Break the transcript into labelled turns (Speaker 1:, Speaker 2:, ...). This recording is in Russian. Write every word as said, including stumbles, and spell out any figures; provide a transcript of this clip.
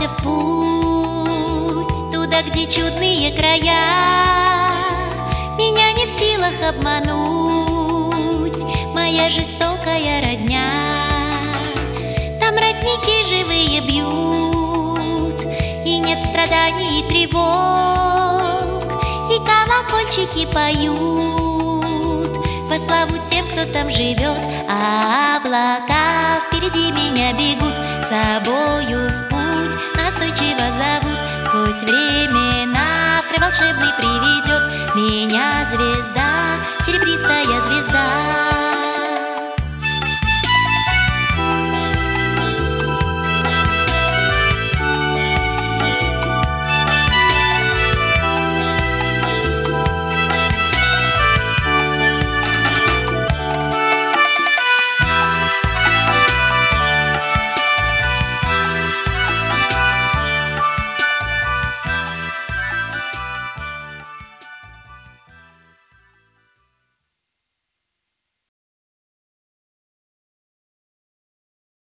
Speaker 1: в путь, туда, где чудные края. Меня не в силах обмануть моя жестокая родня. Там родники живые бьют, и нет страданий и тревог, и колокольчики поют во славу тем, кто там живет. А облака впереди меня бегут, с собою в путь настойчиво зовут. Сквозь времена в край волшебный приведет меня звезда, серебристая звезда.